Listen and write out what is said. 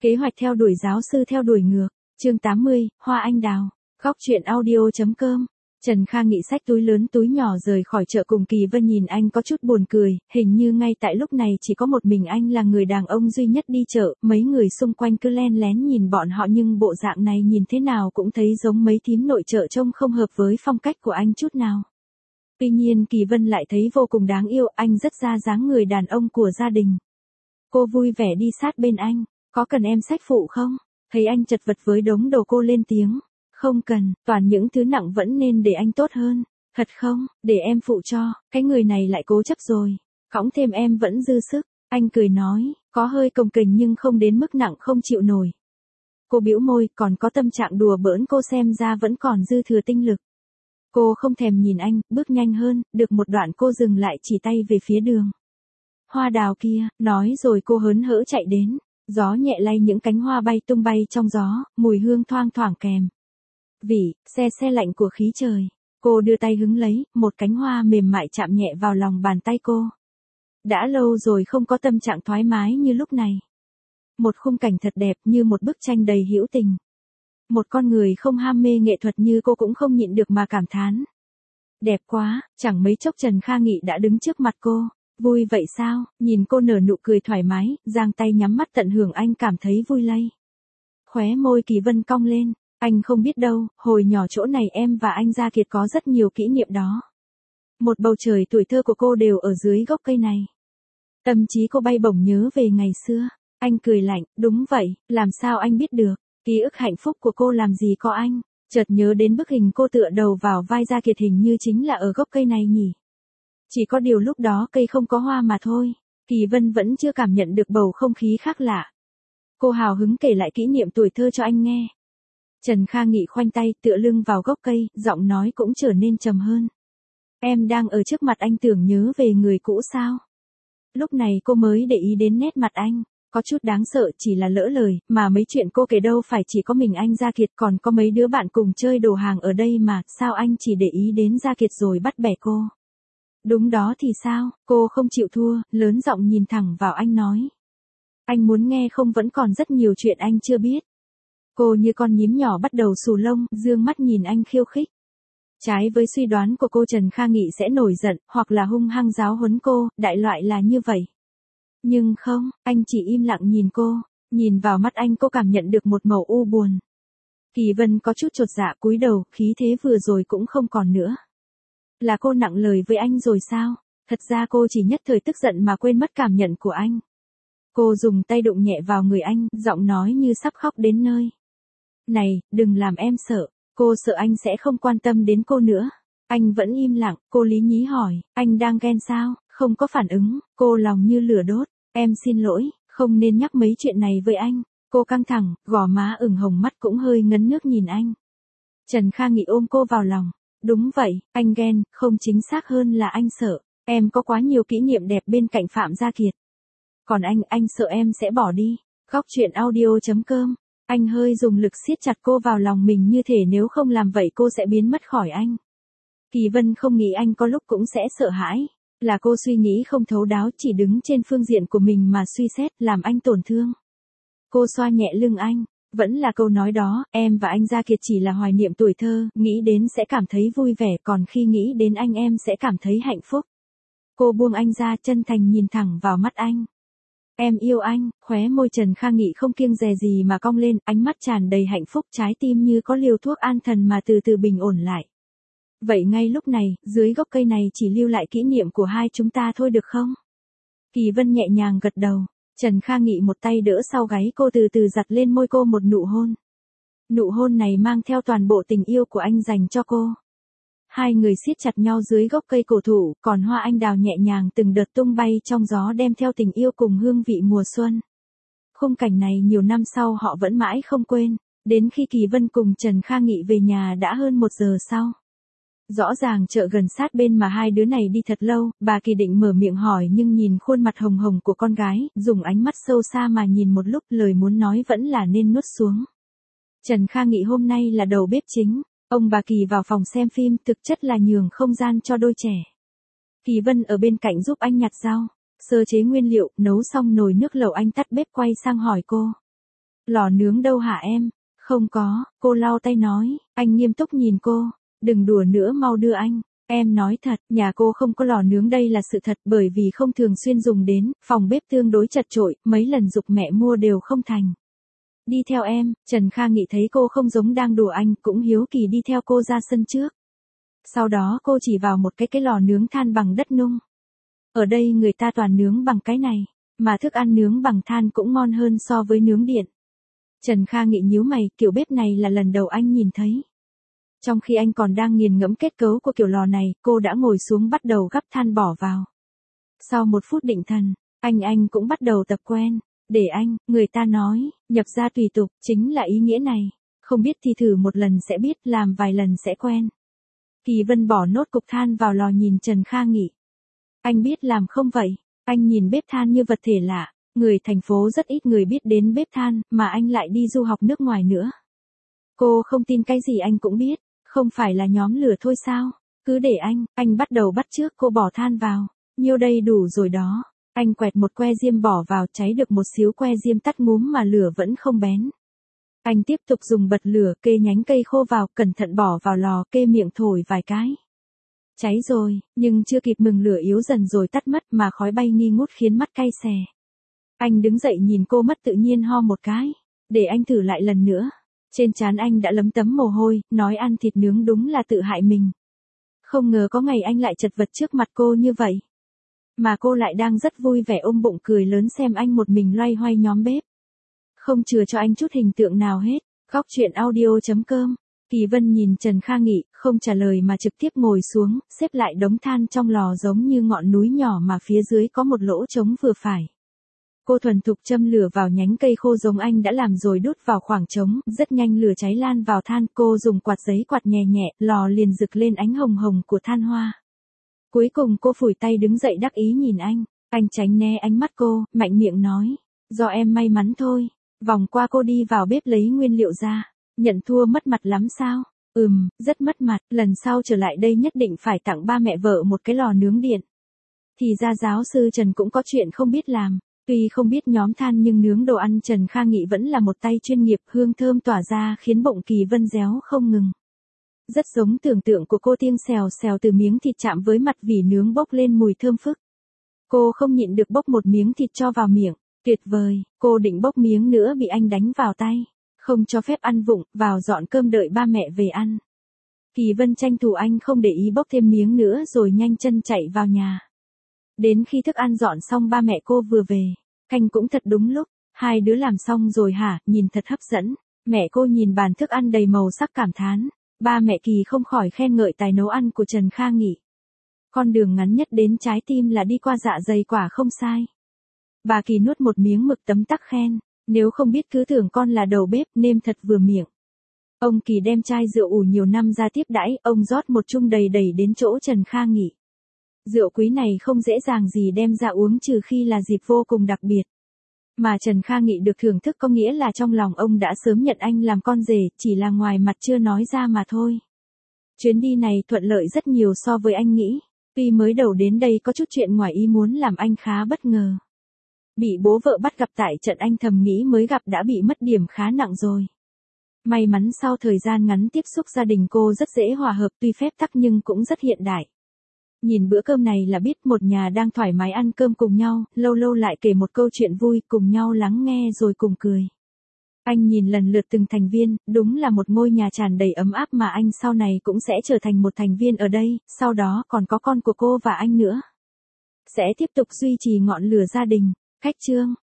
Kế hoạch theo đuổi giáo sư theo đuổi ngược. Chương 80, Hoa Anh Đào. Góc truyện audio.com. Trần Kha Nghị xách túi lớn túi nhỏ rời khỏi chợ cùng Kỳ Vân nhìn anh có chút buồn cười, hình như ngay tại lúc này chỉ có một mình anh là người đàn ông duy nhất đi chợ, mấy người xung quanh cứ len lén nhìn bọn họ nhưng bộ dạng này nhìn thế nào cũng thấy giống mấy thím nội chợ trông không hợp với phong cách của anh chút nào. Tuy nhiên Kỳ Vân lại thấy vô cùng đáng yêu, anh rất ra dáng người đàn ông của gia đình. Cô vui vẻ đi sát bên anh, có cần em xách phụ không? Thấy anh chật vật với đống đồ cô lên tiếng. Không cần, toàn những thứ nặng vẫn nên để anh tốt hơn. Thật không, để em phụ cho, cái người này lại cố chấp rồi. Cõng thêm em vẫn dư sức. Anh cười nói, có hơi cồng kềnh nhưng không đến mức nặng không chịu nổi. Cô bĩu môi, còn có tâm trạng đùa bỡn cô xem ra vẫn còn dư thừa tinh lực. Cô không thèm nhìn anh, bước nhanh hơn, được một đoạn cô dừng lại chỉ tay về phía đường. Hoa đào kia, nói rồi cô hớn hở chạy đến. Gió nhẹ lay những cánh hoa bay tung bay trong gió, mùi hương thoang thoảng kèm. Xe lạnh của khí trời. Cô đưa tay hứng lấy, một cánh hoa mềm mại chạm nhẹ vào lòng bàn tay cô. Đã lâu rồi không có tâm trạng thoải mái như lúc này. Một khung cảnh thật đẹp như một bức tranh đầy hữu tình. Một con người không ham mê nghệ thuật như cô cũng không nhịn được mà cảm thán. Đẹp quá, chẳng mấy chốc Trần Kha Nghị đã đứng trước mặt cô. Vui vậy sao? Nhìn cô nở nụ cười thoải mái, giang tay nhắm mắt tận hưởng anh cảm thấy vui lây. Khóe môi Kỳ Vân cong lên. Anh không biết đâu, hồi nhỏ chỗ này em và anh Gia Kiệt có rất nhiều kỷ niệm đó. Một bầu trời tuổi thơ của cô đều ở dưới gốc cây này. Tâm trí cô bay bổng nhớ về ngày xưa. Anh cười lạnh, đúng vậy, làm sao anh biết được, ký ức hạnh phúc của cô làm gì có anh. Chợt nhớ đến bức hình cô tựa đầu vào vai Gia Kiệt hình như chính là ở gốc cây này nhỉ. Chỉ có điều lúc đó cây không có hoa mà thôi. Kỳ Vân vẫn chưa cảm nhận được bầu không khí khác lạ. Cô hào hứng kể lại kỷ niệm tuổi thơ cho anh nghe. Trần Kha Nghị khoanh tay tựa lưng vào gốc cây, giọng nói cũng trở nên trầm hơn. Em đang ở trước mặt anh tưởng nhớ về người cũ sao? Lúc này cô mới để ý đến nét mặt anh, có chút đáng sợ chỉ là lỡ lời, mà mấy chuyện cô kể đâu phải chỉ có mình anh Gia Kiệt còn có mấy đứa bạn cùng chơi đồ hàng ở đây mà, sao anh chỉ để ý đến Gia Kiệt rồi bắt bẻ cô? Đúng đó thì sao, cô không chịu thua, lớn giọng nhìn thẳng vào anh nói. Anh muốn nghe không vẫn còn rất nhiều chuyện anh chưa biết. Cô như con nhím nhỏ bắt đầu xù lông, dương mắt nhìn anh khiêu khích. Trái với suy đoán của cô Trần Kha Nghị sẽ nổi giận, hoặc là hung hăng giáo huấn cô, đại loại là như vậy. Nhưng không, anh chỉ im lặng nhìn cô, nhìn vào mắt anh cô cảm nhận được một màu u buồn. Kỳ Vân có chút chột dạ cúi đầu, khí thế vừa rồi cũng không còn nữa. Là cô nặng lời với anh rồi sao? Thật ra cô chỉ nhất thời tức giận mà quên mất cảm nhận của anh. Cô dùng tay đụng nhẹ vào người anh, giọng nói như sắp khóc đến nơi. Này, đừng làm em sợ, cô sợ anh sẽ không quan tâm đến cô nữa. Anh vẫn im lặng, cô lý nhí hỏi, anh đang ghen sao, không có phản ứng, cô lòng như lửa đốt, em xin lỗi, không nên nhắc mấy chuyện này với anh. Cô căng thẳng, gò má ửng hồng mắt cũng hơi ngấn nước nhìn anh. Trần Kha Nghị ôm cô vào lòng, đúng vậy, anh ghen, không chính xác hơn là anh sợ, em có quá nhiều kỷ niệm đẹp bên cạnh Phạm Gia Kiệt. Còn anh sợ em sẽ bỏ đi. Góc truyện audio.com. Anh hơi dùng lực siết chặt cô vào lòng mình như thể nếu không làm vậy cô sẽ biến mất khỏi anh. Kỳ Vân không nghĩ anh có lúc cũng sẽ sợ hãi. Là cô suy nghĩ không thấu đáo chỉ đứng trên phương diện của mình mà suy xét làm anh tổn thương. Cô xoa nhẹ lưng anh. Vẫn là câu nói đó, em và anh Gia Kiệt chỉ là hoài niệm tuổi thơ, nghĩ đến sẽ cảm thấy vui vẻ còn khi nghĩ đến anh em sẽ cảm thấy hạnh phúc. Cô buông anh ra chân thành nhìn thẳng vào mắt anh. Em yêu anh, khóe môi Trần Kha Nghị không kiêng dè gì mà cong lên, ánh mắt tràn đầy hạnh phúc trái tim như có liều thuốc an thần mà từ từ bình ổn lại. Vậy ngay lúc này, dưới gốc cây này chỉ lưu lại kỷ niệm của hai chúng ta thôi được không? Kỳ Vân nhẹ nhàng gật đầu, Trần Kha Nghị một tay đỡ sau gáy cô từ từ giặt lên môi cô một nụ hôn. Nụ hôn này mang theo toàn bộ tình yêu của anh dành cho cô. Hai người siết chặt nhau dưới gốc cây cổ thụ, còn hoa anh đào nhẹ nhàng từng đợt tung bay trong gió đem theo tình yêu cùng hương vị mùa xuân. Khung cảnh này nhiều năm sau họ vẫn mãi không quên, đến khi Kỳ Vân cùng Trần Kha Nghị về nhà đã hơn 1 giờ sau. Rõ ràng chợ gần sát bên mà hai đứa này đi thật lâu, bà Kỳ định mở miệng hỏi nhưng nhìn khuôn mặt hồng hồng của con gái, dùng ánh mắt sâu xa mà nhìn một lúc lời muốn nói vẫn là nên nuốt xuống. Trần Kha Nghị hôm nay là đầu bếp chính. Ông bà Kỳ vào phòng xem phim thực chất là nhường không gian cho đôi trẻ. Kỳ Vân ở bên cạnh giúp anh nhặt rau, sơ chế nguyên liệu, nấu xong nồi nước lẩu anh tắt bếp quay sang hỏi cô. Lò nướng đâu hả em? Không có, cô lau tay nói, anh nghiêm túc nhìn cô, đừng đùa nữa mau đưa anh. Em nói thật, nhà cô không có lò nướng đây là sự thật bởi vì không thường xuyên dùng đến, phòng bếp tương đối chật chội, mấy lần giục mẹ mua đều không thành. Đi theo em, Trần Kha Nghị thấy cô không giống đang đùa anh, cũng hiếu kỳ đi theo cô ra sân trước. Sau đó cô chỉ vào một cái lò nướng than bằng đất nung. Ở đây người ta toàn nướng bằng cái này, mà thức ăn nướng bằng than cũng ngon hơn so với nướng điện. Trần Kha Nghị nhíu mày, kiểu bếp này là lần đầu anh nhìn thấy. Trong khi anh còn đang nghiền ngẫm kết cấu của kiểu lò này, cô đã ngồi xuống bắt đầu gắp than bỏ vào. Sau 1 phút định thần, anh cũng bắt đầu tập quen. Để anh, người ta nói, nhập gia tùy tục, chính là ý nghĩa này. Không biết thì thử một lần sẽ biết, làm vài lần sẽ quen. Kỳ Vân bỏ nốt cục than vào lò nhìn Trần Kha Nghị. Anh biết làm không vậy? Anh nhìn bếp than như vật thể lạ. Người thành phố rất ít người biết đến bếp than, mà anh lại đi du học nước ngoài nữa. Cô không tin cái gì anh cũng biết, không phải là nhóm lửa thôi sao? Cứ để anh bắt đầu bắt chước cô bỏ than vào. Nhiêu đây đủ rồi đó. Anh quẹt một que diêm bỏ vào, cháy được một xíu que diêm tắt ngúm mà lửa vẫn không bén. Anh tiếp tục dùng bật lửa, kê nhánh cây khô vào, cẩn thận bỏ vào lò, kê miệng thổi vài cái. Cháy rồi, nhưng chưa kịp mừng lửa yếu dần rồi tắt mất mà khói bay nghi ngút khiến mắt cay xè. Anh đứng dậy nhìn cô mất tự nhiên ho một cái. Để anh thử lại lần nữa. Trên trán anh đã lấm tấm mồ hôi, nói ăn thịt nướng đúng là tự hại mình. Không ngờ có ngày anh lại chật vật trước mặt cô như vậy. Mà cô lại đang rất vui vẻ ôm bụng cười lớn xem anh một mình loay hoay nhóm bếp. Không chừa cho anh chút hình tượng nào hết. Góc chuyện audio.com. Kỳ Vân nhìn Trần Kha Nghị, không trả lời mà trực tiếp ngồi xuống, xếp lại đống than trong lò giống như ngọn núi nhỏ mà phía dưới có một lỗ trống vừa phải. Cô thuần thục châm lửa vào nhánh cây khô giống anh đã làm rồi đút vào khoảng trống, rất nhanh lửa cháy lan vào than, cô dùng quạt giấy quạt nhẹ nhẹ, lò liền rực lên ánh hồng hồng của than hoa. Cuối cùng cô phủi tay đứng dậy đắc ý nhìn anh tránh né ánh mắt cô, mạnh miệng nói, do em may mắn thôi. Vòng qua cô đi vào bếp lấy nguyên liệu ra, nhận thua mất mặt lắm sao? Rất mất mặt, lần sau trở lại đây nhất định phải tặng ba mẹ vợ một cái lò nướng điện. Thì ra giáo sư Trần cũng có chuyện không biết làm. Tuy không biết nhóm than nhưng nướng đồ ăn Trần Kha Nghị vẫn là một tay chuyên nghiệp, hương thơm tỏa ra khiến bụng Kỳ Vân réo không ngừng. Rất giống tưởng tượng của cô, tiếng xèo xèo từ miếng thịt chạm với mặt vỉ nướng bốc lên mùi thơm phức. Cô không nhịn được bốc một miếng thịt cho vào miệng, tuyệt vời, cô định bốc miếng nữa bị anh đánh vào tay. Không cho phép ăn vụng, vào dọn cơm đợi ba mẹ về ăn. Kỳ Vân tranh thủ anh không để ý bốc thêm miếng nữa rồi nhanh chân chạy vào nhà. Đến khi thức ăn dọn xong ba mẹ cô vừa về, canh cũng thật đúng lúc, hai đứa làm xong rồi hả, nhìn thật hấp dẫn. Mẹ cô nhìn bàn thức ăn đầy màu sắc cảm thán, ba mẹ Kỳ không khỏi khen ngợi tài nấu ăn của Trần Kha Nghị. Con đường ngắn nhất đến trái tim là đi qua dạ dày quả không sai. Bà Kỳ nuốt một miếng mực tấm tắc khen, nếu không biết cứ tưởng con là đầu bếp, nêm thật vừa miệng. Ông Kỳ đem chai rượu ủ nhiều năm ra tiếp đãi, ông rót một chung đầy đầy đến chỗ Trần Kha Nghị. Rượu quý này không dễ dàng gì đem ra uống trừ khi là dịp vô cùng đặc biệt. Mà Trần Kha Nghị được thưởng thức có nghĩa là trong lòng ông đã sớm nhận anh làm con rể, chỉ là ngoài mặt chưa nói ra mà thôi. Chuyến đi này thuận lợi rất nhiều so với anh nghĩ. Tuy mới đầu đến đây có chút chuyện ngoài ý muốn làm anh khá bất ngờ. Bị bố vợ bắt gặp tại trận anh thầm nghĩ mới gặp đã bị mất điểm khá nặng rồi. May mắn sau thời gian ngắn tiếp xúc gia đình cô rất dễ hòa hợp, tuy phép tắc nhưng cũng rất hiện đại. Nhìn bữa cơm này là biết một nhà đang thoải mái ăn cơm cùng nhau, lâu lâu lại kể một câu chuyện vui, cùng nhau lắng nghe rồi cùng cười. Anh nhìn lần lượt từng thành viên, đúng là một ngôi nhà tràn đầy ấm áp mà anh sau này cũng sẽ trở thành một thành viên ở đây, sau đó còn có con của cô và anh nữa. Sẽ tiếp tục duy trì ngọn lửa gia đình. Khách chương.